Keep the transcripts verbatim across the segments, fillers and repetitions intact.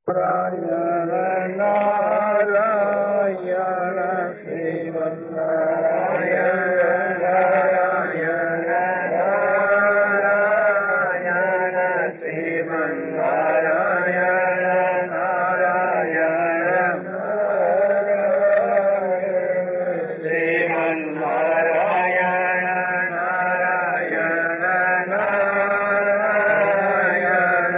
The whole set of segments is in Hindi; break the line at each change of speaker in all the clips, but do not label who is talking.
नारायण नारायण श्रीमन्नारायण नारायण नारायण श्रीमन्नारायण नारायण श्रीमन्नारायण नारायण नारायण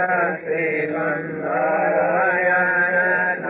श्रीमन्नारायण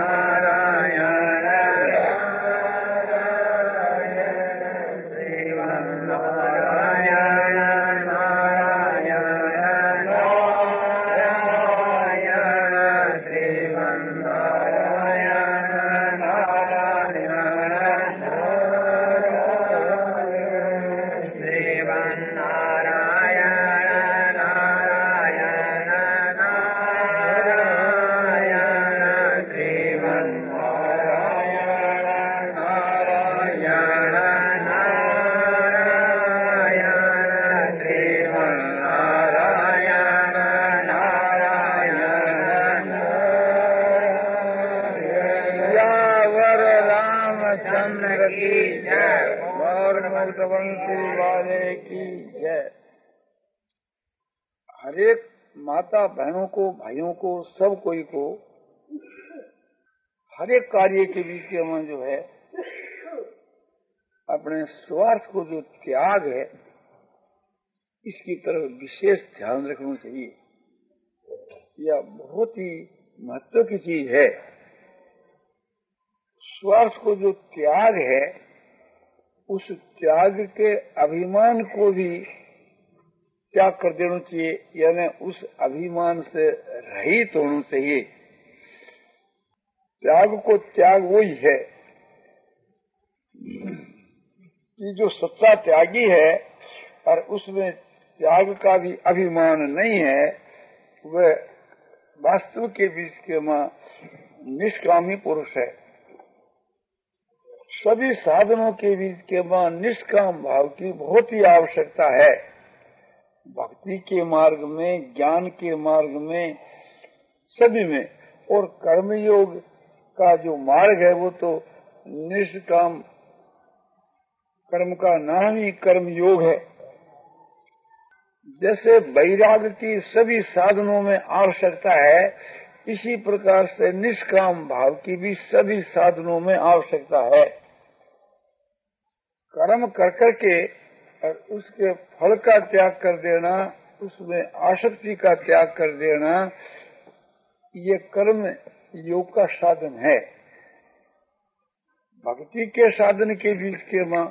की जय। हरेक माता बहनों को, भाइयों को, सब कोई को हरेक कार्य के बीच के में जो है अपने स्वार्थ को जो त्याग है इसकी तरफ विशेष ध्यान रखना चाहिए। यह बहुत ही महत्व की चीज है। स्वार्थ को जो त्याग है उस त्याग के अभिमान को भी त्याग कर देना चाहिए, यानी उस अभिमान से रहित होना चाहिए। त्याग को त्याग वही है कि जो सच्चा त्यागी है और उसमें त्याग का भी अभिमान नहीं है, वह वास्तव के बीच के मां निष्कामी पुरुष है। सभी साधनों के बीच के मां निष्काम भाव की बहुत ही आवश्यकता है। भक्ति के मार्ग में, ज्ञान के मार्ग में, सभी में। और कर्मयोग का जो मार्ग है वो तो निष्काम कर्म का नाम ही कर्मयोग है। जैसे वैराग्य की सभी साधनों में आवश्यकता है, इसी प्रकार से निष्काम भाव की भी सभी साधनों में आवश्यकता है। कर्म कर करके और उसके फल का त्याग कर देना, उसमें आसक्ति का त्याग कर देना, ये कर्म योग का साधन है। भक्ति के साधन के बीच के मां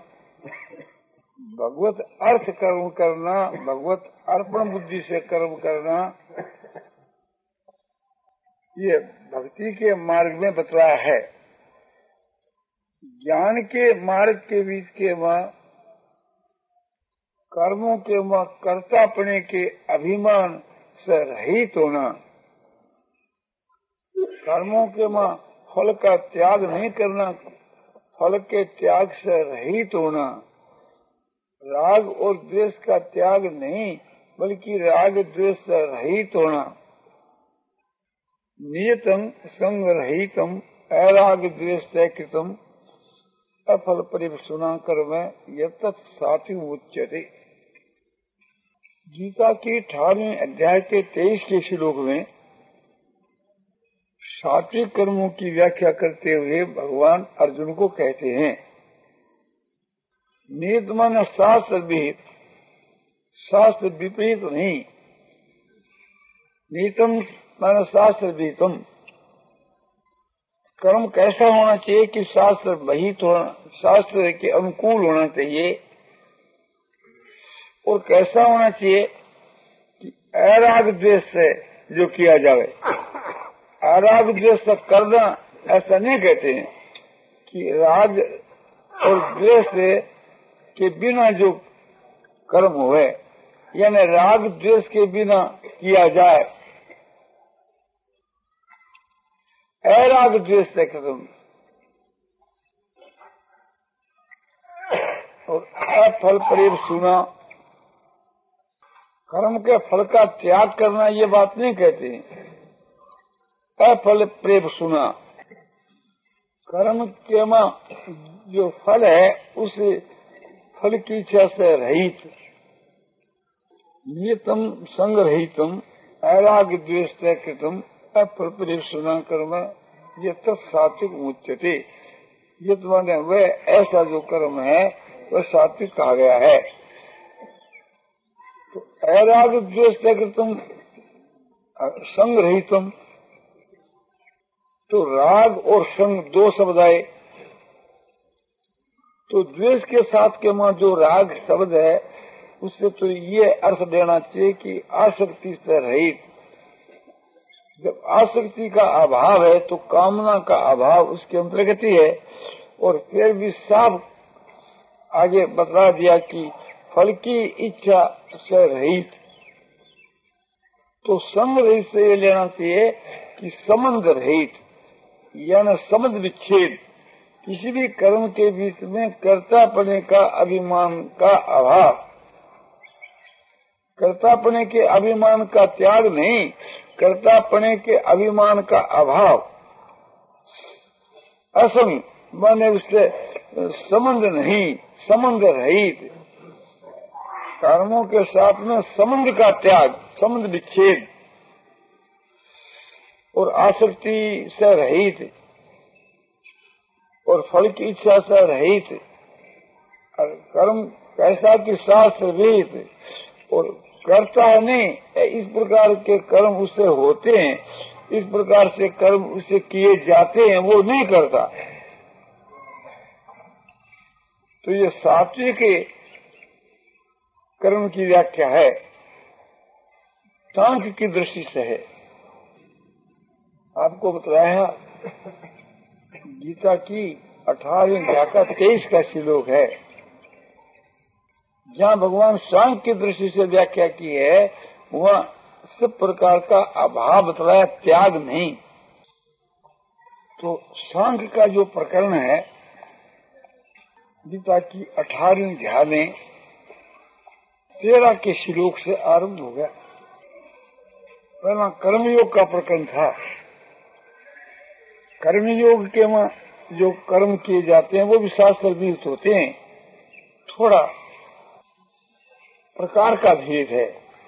भगवत अर्थ कर्म करना, भगवत अर्पण बुद्धि से कर्म करना, ये भक्ति के मार्ग में बतलाया है। ज्ञान के मार्ग के बीच के मां कर्मों के मां कर्तापने के अभिमान से रहित होना, कर्मों के मां फल का त्याग नहीं करना, फल के त्याग से रहित होना, राग और द्वेष का त्याग नहीं बल्कि राग द्वेष से रहित होना, नियतं संग रहितम अराग द्वेष कृतम अफल परिवसुना कर्म यत्तत् सात्विक उच्यते। गीता की अठारहवें अध्याय के तेईस के श्लोक में सात्विक कर्मों की व्याख्या करते हुए भगवान अर्जुन को कहते हैं, नियत मन शास्त्र विहित, शास्त्र विपरीत नहीं, नीतम मन शास्त्र विहितम। कर्म कैसा होना चाहिए कि शास्त्र विहित होना, शास्त्र के अनुकूल होना चाहिए, और कैसा होना चाहिए कि अराग द्वेष से जो किया जाए। अराग द्वेष से करना ऐसा नहीं कहते हैं कि राग और द्वेष के बिना जो कर्म हुए, यानी राग द्वेष के बिना किया जाए। अराग द्वेष से कर्म और अफल परिव सुना, कर्म के फल का त्याग करना ये बात नहीं कहते हैं। अफल प्रेम सुना। कर्म के मां जो फल है उस फल की इच्छा से रहित, नियतम संग रहितम अराग द्वेष कृतम अफल प्रेम सुना कर्म ये तत्सात्विक मुच्यते। ये माने वह ऐसा जो कर्म है वह सात्विक कहा गया है। तो अराग द्वेष कृतम संग रहितम, तो राग और संग दो शब्द आए, तो द्वेष के साथ के मां जो राग शब्द है उससे तो ये अर्थ देना चाहिए कि आसक्ति से रहित। जब आसक्ति का अभाव है तो कामना का अभाव उसके अंतर्गत ही है। और फिर भी साफ आगे बता दिया कि फल की इच्छा से रहित, तो संग रहित से ये लेना चाहिए कि संबंध रहित, यानी संबंध विच्छेद। किसी भी कर्म के बीच में कर्तापने का अभिमान का अभाव, कर्तापने के अभिमान का त्याग नहीं, कर्तापने के अभिमान का अभाव। असंग माने उससे संबंध नहीं, संबंध रहित, कर्मों के साथ में संबंध का त्याग, संबंध विच्छेद और आसक्ति से रहित और फल की इच्छा से रहित, कर्म कैसा कि शास्त्र विहित और करता है नहीं, इस प्रकार के कर्म उससे होते हैं, इस प्रकार से कर्म उससे किए जाते हैं, वो नहीं करता। तो ये सात्विक कर्म की व्याख्या है, सांख्य की दृष्टि से है। आपको बताया गीता की अठारहवीं अध्याय का तेईस का श्लोक है, जहाँ भगवान सांख्य की दृष्टि से व्याख्या की है, वहाँ सब प्रकार का अभाव बताया, त्याग नहीं। तो सांख्य का जो प्रकरण है गीता की अठारहवीं अध्याय में तेरह के श्लोक से आरंभ हो गया। पहला कर्मयोग का प्रकरण था। कर्मयोग के में जो कर्म किए जाते हैं वो भी शास्त्र विहित होते हैं, थोड़ा प्रकार का भेद है।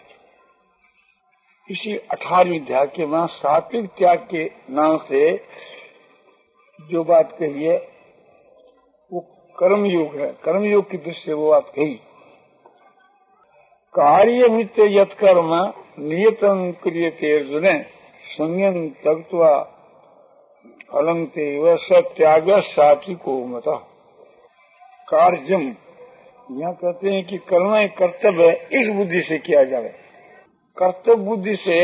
इसी अठारहवीं अध्याय के वहां सात्विक त्याग के नाम से जो बात कही है वो कर्मयोग है। कर्मयोग की दृष्टि से वो बात कही, कार्य मित्र यत कर्म नियतं क्रियते अर्जुन संयम त्यक्त्वा फलं तेव सत्याग सात्विको मतः। कार्यम यहाँ कहते हैं कि करना एक कर्तव्य इस बुद्धि से किया जाए, कर्तव्य बुद्धि से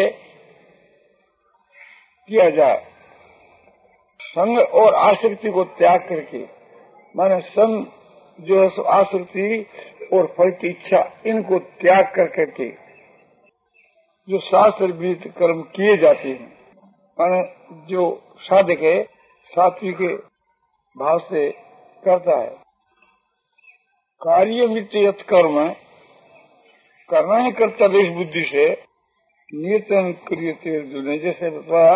किया जाए, संग और आसक्ति को त्याग करके, माने संग जो है सो आसक्ति और फल की इच्छा इनको त्याग कर करके जो शास्त्र विहित कर्म किए जाते हैं, माने जो साधक है सात्विक भाव से करता है। कार्य मित्र यत कर्म, करना ही कर्तव्य इस बुद्धि से, नियतं क्रियते अर्जुन जैसे बताया।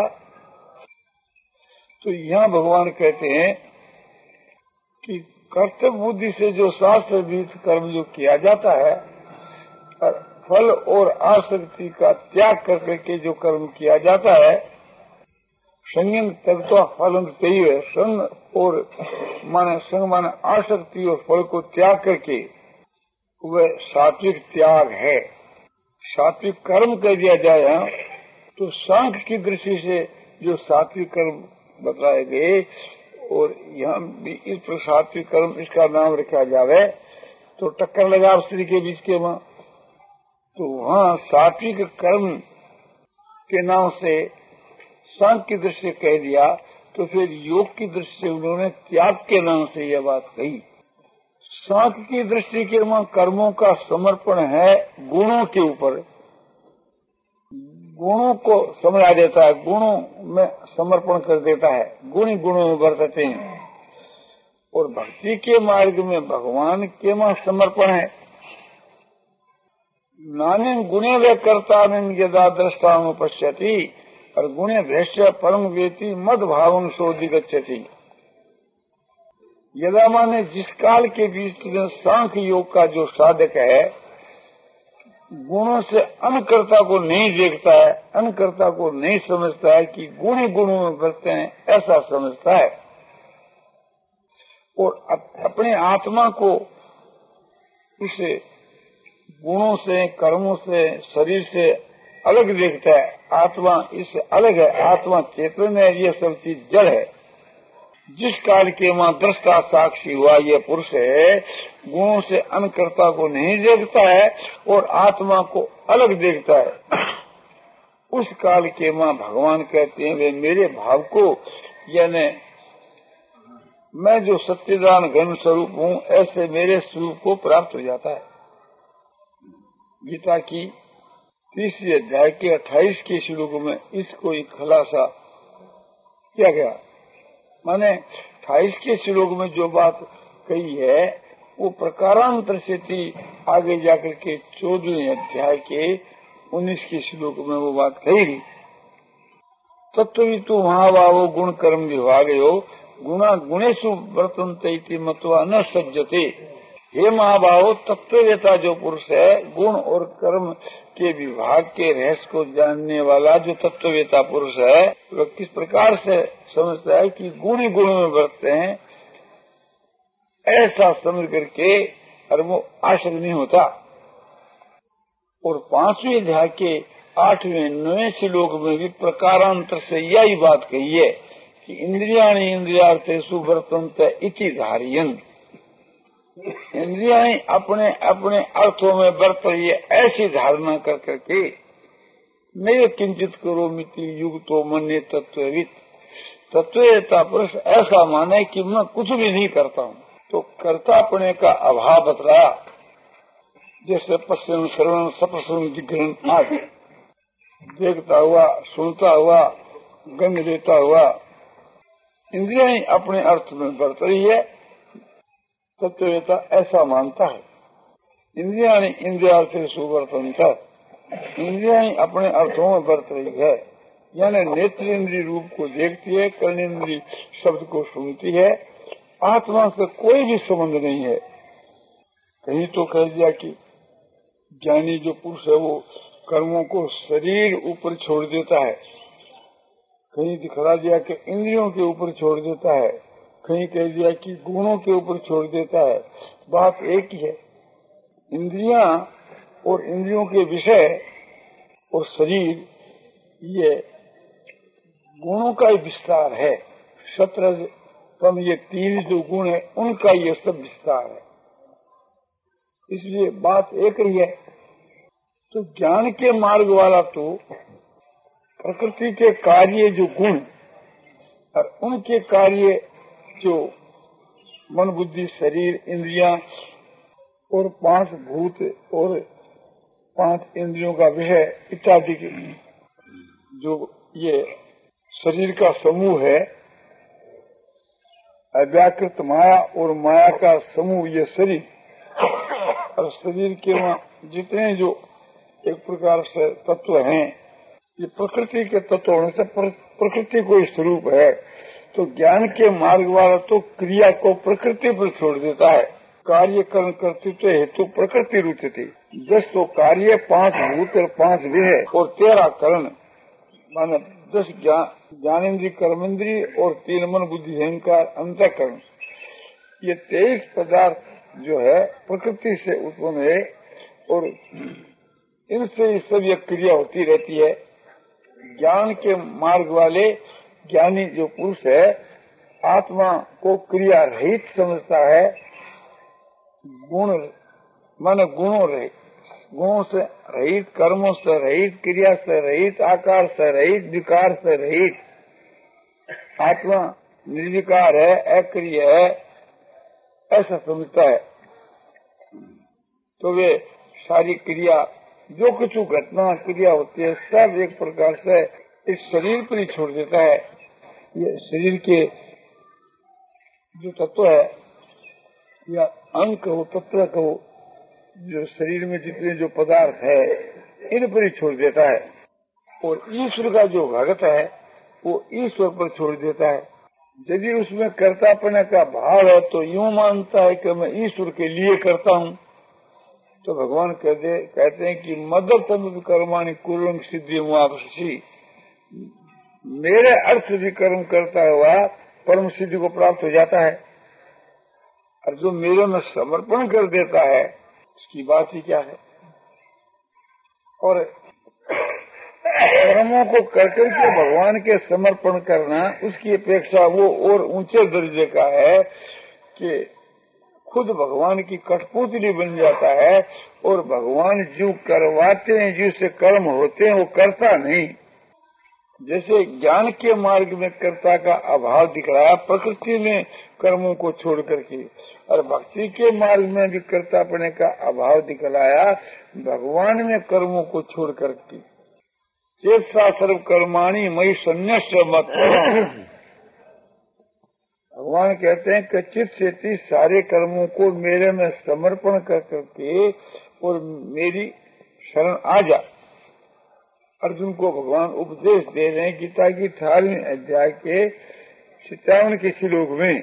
तो यहाँ भगवान कहते हैं कि कर्तव्य बुद्धि से जो शास्त्र विहित कर्म जो किया जाता है, फल और आसक्ति का त्याग करके के जो कर्म किया जाता है, संयम त्यक्त्वा फलं तेव, संग और माने संग माने आसक्ति और फल को त्याग करके वह सात्विक त्याग है। सात्विक कर्म कर दिया जाए तो सांख्य की दृष्टि से जो सात्विक कर्म बताए गए, और यहाँ भी इस पर सात्विक कर्म इसका नाम रखा जावे तो टक्कर लगा स्त्री के बीच के वहाँ। तो वहाँ सात्विक कर्म के नाम से सांख्य की दृष्टि से कह दिया, तो फिर योग की दृष्टि से उन्होंने त्याग के नाम से यह बात कही। सांख्य की दृष्टि के वहाँ कर्मों का समर्पण है गुणों के ऊपर, गुणों को समझा देता है, गुणों में समर्पण कर देता है, गुण गुणों में बरतते हैं। और भक्ति के मार्ग में भगवान के वहाँ समर्पण है। नाने गुणे वे कर्ता यदा दृष्टा पश्यति और गुणे भ्रष्ट परम वेति मद भावं सोधिगच्छति। यदा माने जिस काल के बीच में सांख्य योग का जो साधक है गुणों से अनकर्ता को नहीं देखता है, अनकर्ता को नहीं समझता है कि गुण ही गुणों में बरतते हैं, ऐसा समझता है और अपने आत्मा को इस गुणों से, कर्मों से, शरीर से अलग देखता है। आत्मा इससे अलग है, आत्मा चेतन है, ये सब चीज जड़ है। जिस काल के मां दृष्टा साक्षी हुआ ये पुरुष है, गुणों से अनकर्ता को नहीं देखता है और आत्मा को अलग देखता है। उस काल के मां भगवान कहते हैं वे मेरे भाव को, यानी मैं जो सच्चिदान घन स्वरूप हूँ ऐसे मेरे स्वरूप को प्राप्त हो जाता है। गीता की तीसरे अध्याय के अट्ठाईस के श्लोक में इसको एक खुलासा किया गया। माने अट्ठाईस के श्लोक में जो बात कही है वो प्रकारांतर से थी, आगे जाकर के चौदहवें अध्याय के उन्नीस के श्लोक में वो बात कही गई। तत्ववितु महाभावो गुण कर्म विभागयो गुणा गुणेशु वर्तन्ते इति मत्वा न सज्जते। हे महाभावो, तत्ववेता जो पुरुष है, गुण और कर्म के विभाग के रहस्य को जानने वाला जो तत्ववेता पुरुष है, वह किस प्रकार से समझता है कि गुण ही गुण में बरतते हैं, ऐसा समझ करके और वो आश्रय नहीं होता। और पांचवें अध्याय के आठवें नवे श्लोक में भी प्रकारांतर से यही बात कही है कि इंद्रियाणि इंद्रियार्थेषु वर्तन्ते इति धारयन्। इंद्रियाएं अपने अपने अर्थों में बरत रही है, ऐसी धारणा कर करके नहीं किंचित करो मिति युक्तो मन्ये तत्ववित्। तत्ववेता पुरुष ऐसा माने कि मैं कुछ भी नहीं करता हूँ, तो कर्तापने का अभाव बतलाया। जैसे पश्चिम श्रवण सप्रसन्न जिग्रहण आदि, देखता हुआ, सुनता हुआ, गंध देता हुआ, इंद्रियां अपने अर्थ में बरत रही है, तत्ववेता ऐसा मानता है। इंद्रियां इंद्रियार्थेषु वर्तन्ते, इंद्रियां अपने अर्थों में बरत रही है, यानी नेत्र इंद्रिय रूप को देखती है, कर्णेंद्रिय शब्द को सुनती है, आत्मा से कोई भी संबंध नहीं है। कहीं तो कह दिया कि ज्ञानी जो पुरुष है वो कर्मों को शरीर ऊपर छोड़ देता है, कहीं दिखला दिया कि इंद्रियों के ऊपर छोड़ देता है, कहीं कह दिया कि गुणों के ऊपर छोड़ देता है। बात एक ही है, इंद्रियां और इंद्रियों के विषय और शरीर ये गुणों का ही विस्तार है। सत्रह तम ये तीन जो गुण है उनका ये सब विस्तार है, इसलिए बात एक ही है। तो ज्ञान के मार्ग वाला तो प्रकृति के कार्य जो गुण और उनके कार्य जो मन बुद्धि शरीर इंद्रियां और पांच भूत और पांच इंद्रियों का विषय इत्यादि के जो ये शरीर का समूह है, अव्याकृत माया और माया का समूह ये शरीर, और शरीर के वहाँ जितने जो एक प्रकार से तत्व हैं ये प्रकृति के तत्व होने से प्रकृति कोई स्वरूप है। तो ज्ञान के मार्ग वाला तो क्रिया को प्रकृति पर छोड़ देता है। कार्य कर्म कर्तृत्व हेतु प्रकृति रुचि थी। दस तो कार्य, पांच भूत और पांच विषय और तेरह करण, माने दस ज्ञानेन्द्रीय कर्मेंद्रीय और तीन मन बुद्धि अहंकार अंतःकरण, ये तेईस पदार्थ जो है प्रकृति से उत्पन्न है और इनसे सब ये क्रिया होती रहती है। ज्ञान के मार्ग वाले ज्ञानी जो पुरुष है आत्मा को क्रिया रहित समझता है, गुण माने गुणों रहित, गुणों से रहित, कर्मों से रहित, क्रिया से रहित, आकार से रहित, विकार से रहित। आत्मा निर्विकार है, अक्रिय है, ऐसा समझता है। तो वे सारी क्रिया जो कुछ घटना क्रिया होती है सब एक प्रकार से इस शरीर पर ही छोड़ देता है। ये शरीर के जो तत्व है या अंग कहो, तत्व कहो, जो शरीर में जितने जो पदार्थ है इन पर ही छोड़ देता है। और ईश्वर का जो भक्त है वो ईश्वर पर छोड़ देता है। यदि उसमें कर्तापन का भाव है तो यूं मानता है कि मैं ईश्वर के लिए करता हूँ, तो भगवान कहते कहते हैं कि मदद कर्माणि कुर्वन् सिद्धि मुआपसी, मेरे अर्थ भी कर्म करता हुआ परम सिद्धि को प्राप्त हो जाता है। और जो मेरे में समर्पण कर देता है उसकी बात ही क्या है। और कर्मों को कर करके भगवान के समर्पण करना उसकी अपेक्षा वो और ऊंचे दर्जे का है कि खुद भगवान की कठपुतली बन जाता है और भगवान जो करवाते हैं, जिससे कर्म होते हैं वो करता नहीं। जैसे ज्ञान के मार्ग में कर्ता का अभाव दिख रहा है प्रकृति में कर्मों को छोड़ करके, और भक्ति के मार्ग में भी कर्तापने का अभाव दिखलाया भगवान में कर्मों को छोड़ करके। चेतसा सर्व कर्माणि मयि सन्न्यस्य मत। भगवान कहते हैं कि चित्त चेती सारे कर्मों को मेरे में समर्पण कर करके और मेरी शरण आ जा। अर्जुन को भगवान उपदेश दे रहे हैं गीता की अठारहवीं अध्याय के सत्तावन के श्लोक में,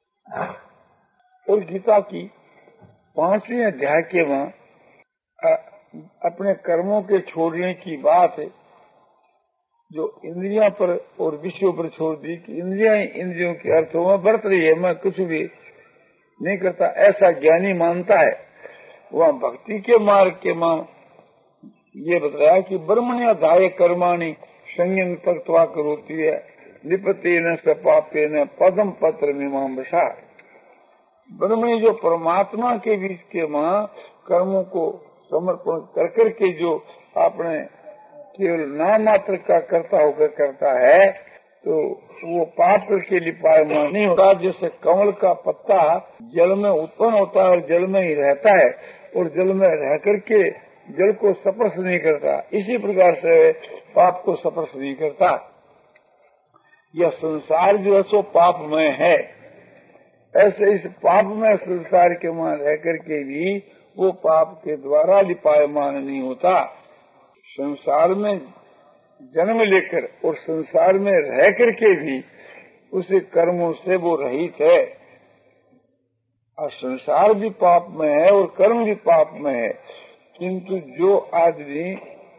और गीता की पांचवीं अध्याय के वहाँ अपने कर्मों के छोड़ने की बात है, जो इंद्रियां पर और विषयों पर छोड़ दी कि इंद्रियां इंद्रियों के अर्थों में बरत रही है, मैं कुछ भी नहीं करता, ऐसा ज्ञानी मानता है। वहाँ भक्ति के मार्ग के मां ये बताया कि ब्रह्मण्य दाय कर्माणि संयम तत्वा करोती है लिपते न सपापे न पदम पत्र मीमांसा। ब्रह्मण्य जो परमात्मा के बीच के मां कर्मों को समर्पण कर करके जो आपने केवल नाम मात्र का करता होकर करता है, तो वो पाप करके लिपायमान नहीं होता। जैसे कमल का पत्ता जल में उत्पन्न होता है और जल में ही रहता है और जल में रह करके जल को स्पर्श नहीं करता, इसी प्रकार से पाप को स्पर्श नहीं करता। यह संसार जो है सो पापमय है, ऐसे इस पापमय संसार के वहां रह करके भी वो पाप के द्वारा लिपायमान नहीं होता। संसार में जन्म लेकर और संसार में रह करके भी उसे कर्मों से वो रहित है। और संसार भी पाप में है और कर्म भी पाप में है, किंतु जो आदमी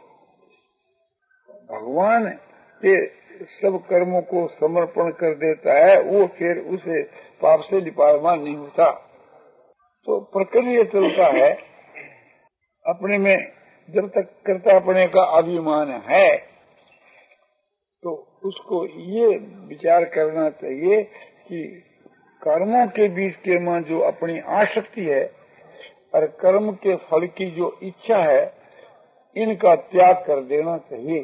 भगवान के सब कर्मों को समर्पण कर देता है वो फिर उसे पाप से लिपायमान नहीं होता। तो प्रक्रिया चलता है अपने में, जब तक कर्तापने का अभिमान है तो उसको ये विचार करना चाहिए कि कर्मों के बीच के में जो अपनी आसक्ति है और कर्म के फल की जो इच्छा है, इनका त्याग कर देना चाहिए।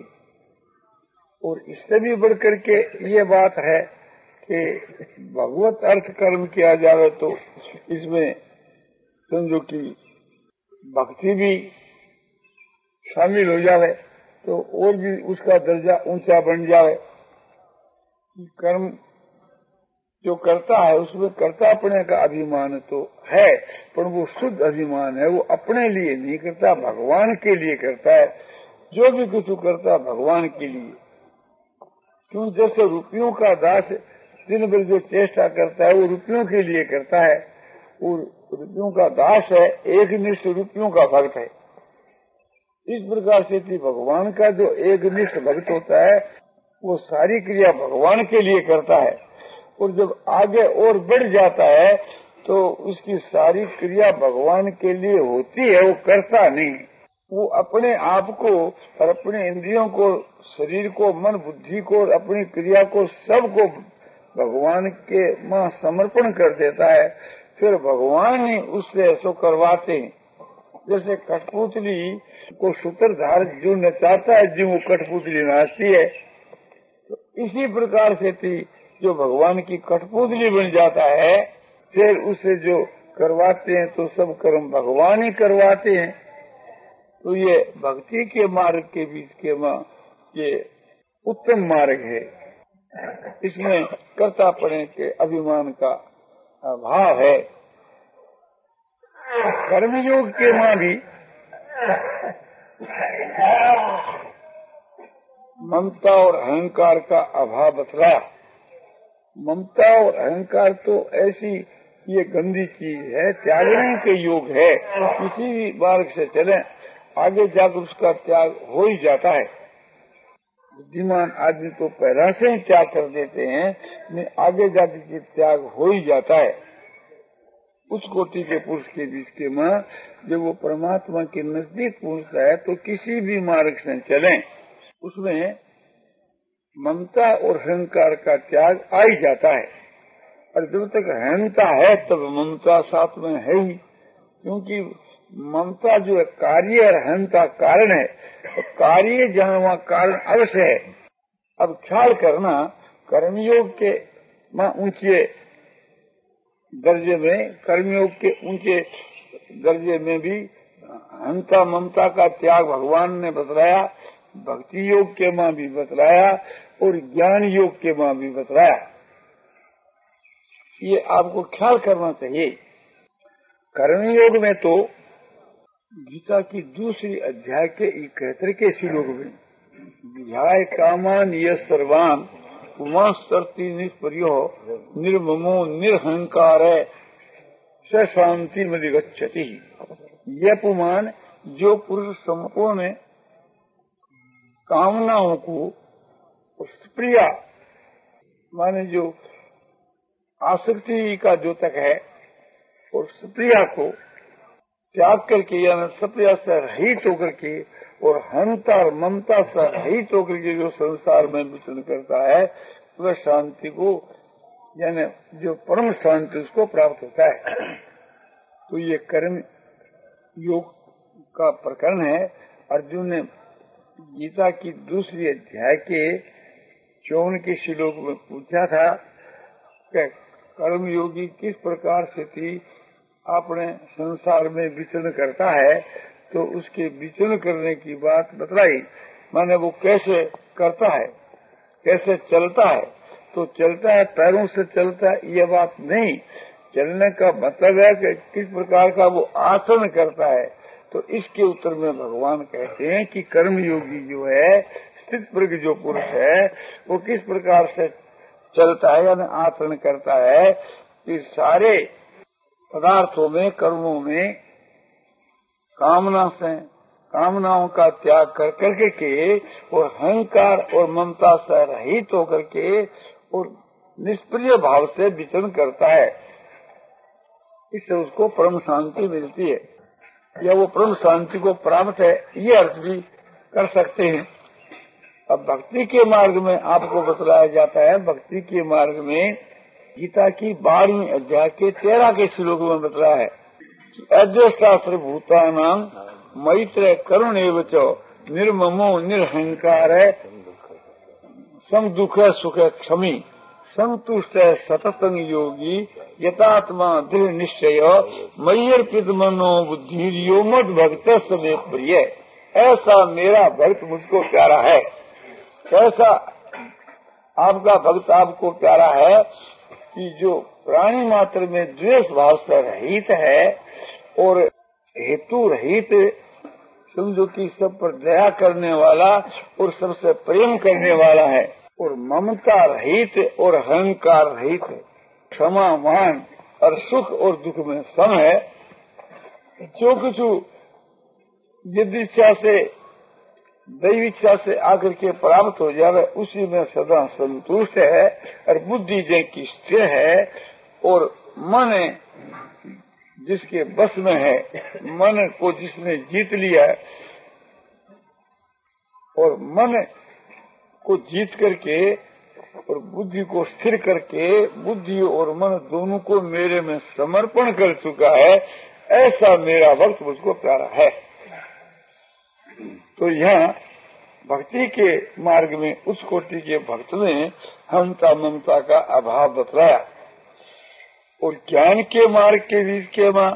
और इससे भी बढ़कर के ये बात है कि भगवत अर्थ कर्म किया जाए तो इसमें समझो कि भक्ति भी शामिल हो जाए तो और भी उसका दर्जा ऊंचा बन जाए। कर्म जो करता है उसमें कर्तापने का अभिमान तो है, पर वो शुद्ध अभिमान है, वो अपने लिए नहीं करता, भगवान के लिए करता है। जो भी कुछ करता भगवान के लिए। क्यों? जैसे रुपयों का दास दिन भर जो चेष्टा करता है वो रुपयों के लिए करता है, वो रुपयों का दास है, एक निष्ठ रुपयों का भक्त है। इस प्रकार से कि भगवान का जो एक निष्ठ भक्त होता है वो सारी क्रिया भगवान के लिए करता है, और जब आगे और बढ़ जाता है तो उसकी सारी क्रिया भगवान के लिए होती है, वो करता नहीं। वो अपने आप को और अपने इंद्रियों को, शरीर को, मन बुद्धि को और अपनी क्रिया को सबको भगवान के मां समर्पण कर देता है, फिर भगवान ही उससे ऐसा करवाते हैं। जैसे कठपुतली को सूत्रधार जो नचाता है, जो वो कठपुतली नाचती है, तो इसी प्रकार से थी जो भगवान की कठपुतली बन जाता है, फिर उसे जो करवाते हैं तो सब कर्म भगवान ही करवाते हैं। तो ये भक्ति के मार्ग के बीच के मां ये उत्तम मार्ग है। इसमें कर्तापने के अभिमान का अभाव है। कर्मयोग के मां भी ममता और अहंकार का अभाव बतलाया। ममता और अहंकार तो ऐसी ये गंदी चीज है, त्यागने के योग है। किसी भी मार्ग से चले आगे जाकर उसका त्याग हो ही जाता है। बुद्धिमान आदमी तो पहला से ही त्याग कर देते हैं, आगे जाकर के त्याग हो ही जाता है। उस कोटि के पुरुष के बीच के माँ जब वो परमात्मा के नजदीक पहुंचता है तो किसी भी मार्ग से चलें उसमें ममता और अहंकार का त्याग आ ही जाता है। और जब तक अहंता है तब ममता साथ में है ही, क्योंकि ममता जो है कार्य और अहंता कारण है। तो कार्य जहाँ वहाँ कारण अवश्य है। अब ख्याल करना, कर्मयोग के माँ ऊंचे दर्जे में, कर्मयोग के ऊंचे दर्जे में भी अहंता ममता का त्याग भगवान ने बतलाया, भक्ति योग के माँ भी बतलाया और ज्ञान योग के माँ भी बतलाया। ये आपको ख्याल करना चाहिए। कर्मयोग में तो गीता की दूसरी अध्याय के इकहत्तर के श्लोक में विहाय कामान ये सर्वान उमा सर्ति निष्पर्यो निर्ममो निरहंकार स शांति में गच्छति। यह पुमान जो पुरुष संपूर्ण कामनाओं को प्रिया माने जो आसक्ति का द्योतक है और सुप्रिया को त्याग करके यानी सुप्रिया से रहित होकर के और हंता और ममता से रहित होकर के जो संसार में विचरण करता है वह शांति को यानी जो परम शांति उसको प्राप्त होता है। तो ये कर्म योग का प्रकरण है। अर्जुन ने गीता की दूसरी अध्याय के चौवन के श्लोक में पूछा था कि कर्मयोगी किस प्रकार से थी अपने संसार में विचरण करता है, तो उसके विचरण करने की बात बतलाई। माने वो कैसे करता है, कैसे चलता है। तो चलता है पैरों से चलता है ये बात नहीं, चलने का मतलब है कि किस प्रकार का वो आचरण करता है। तो इसके उत्तर में भगवान कहते हैं कि कर्मयोगी जो है, स्थित प्रज्ञ जो पुरुष है, वो किस प्रकार से चलता है यानी आचरण करता है कि सारे पदार्थों में, कर्मों में कामना से कामनाओं का त्याग कर करके के और अहंकार और ममता से रहित होकर के और निष्प्रिय भाव से विचरण करता है। इससे उसको परम शांति मिलती है या वो परम शांति को प्राप्त है, ये अर्थ भी कर सकते हैं। अब भक्ति के मार्ग में आपको बतलाया जाता है, भक्ति के मार्ग में गीता की बारहवीं अध्याय के तेरह के श्लोक में बतलाया है कि अद्वैतास्त्र भूतानां मैत्र करुण एव च निर्ममो निरहंकार सम दुख सुख क्षमी संतुष्ट सततं योगी यतात्मा दृढ़ निश्चय मय्यर्पित मनो बुद्धि यो मद भक्त समे प्रिय। ऐसा मेरा भक्त मुझको प्यारा है, ऐसा आपका भक्त आपको प्यारा है कि जो प्राणी मात्र में द्वेष भाव से रहित है और हेतु रहित, समझो कि सब पर दया करने वाला और सबसे प्रेम करने वाला है, और ममता रहित और अहंकार रहित है, क्षमावान और सुख और दुख में सम है। जो कुछ जिद इच्छा से दैव इच्छा से आकर के प्राप्त हो जाए उसी में सदा संतुष्ट है और बुद्धि की स्थिर है और मन जिसके बस में है, मन को जिसने जीत लिया है और मन को जीत करके और बुद्धि को स्थिर करके बुद्धि और मन दोनों को मेरे में समर्पण कर चुका है, ऐसा मेरा भक्त मुझको प्यारा है। तो यहाँ भक्ति के मार्ग में उस कोटि के भक्त ने हमता ममता का अभाव बतलाया और ज्ञान के मार्ग के बीच के माँ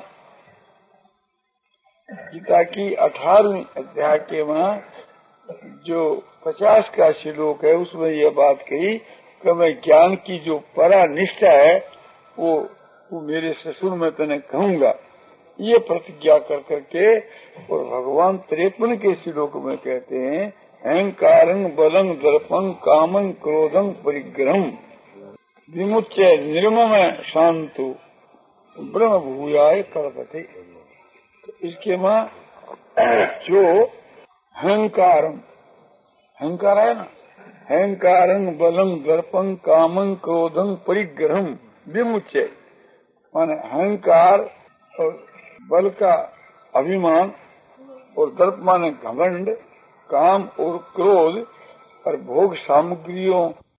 गीता की अठारहवीं अध्याय के माँ जो पचास का श्लोक है उसमें यह बात कही कि मैं ज्ञान की जो परा निष्ठा है वो, वो मेरे ससुर में तने कहूंगा, ये प्रतिज्ञा कर करके और भगवान तिरपन के श्लोक में कहते हैं अहंकारं बलं दर्पं कामं क्रोधं परिग्रहं विमुच्य निर्मम शांतो ब्रह्म भूयाय कल्पते। तो इसके मां जो अहंकारं, अहंकार है ना, अहंकारं बलं दर्पं कामं क्रोधं परिग्रहं विमुच्य, माने अहंकार और बल का अभिमान और दर्प माने घमंड, काम और क्रोध और भोग सामग्रियों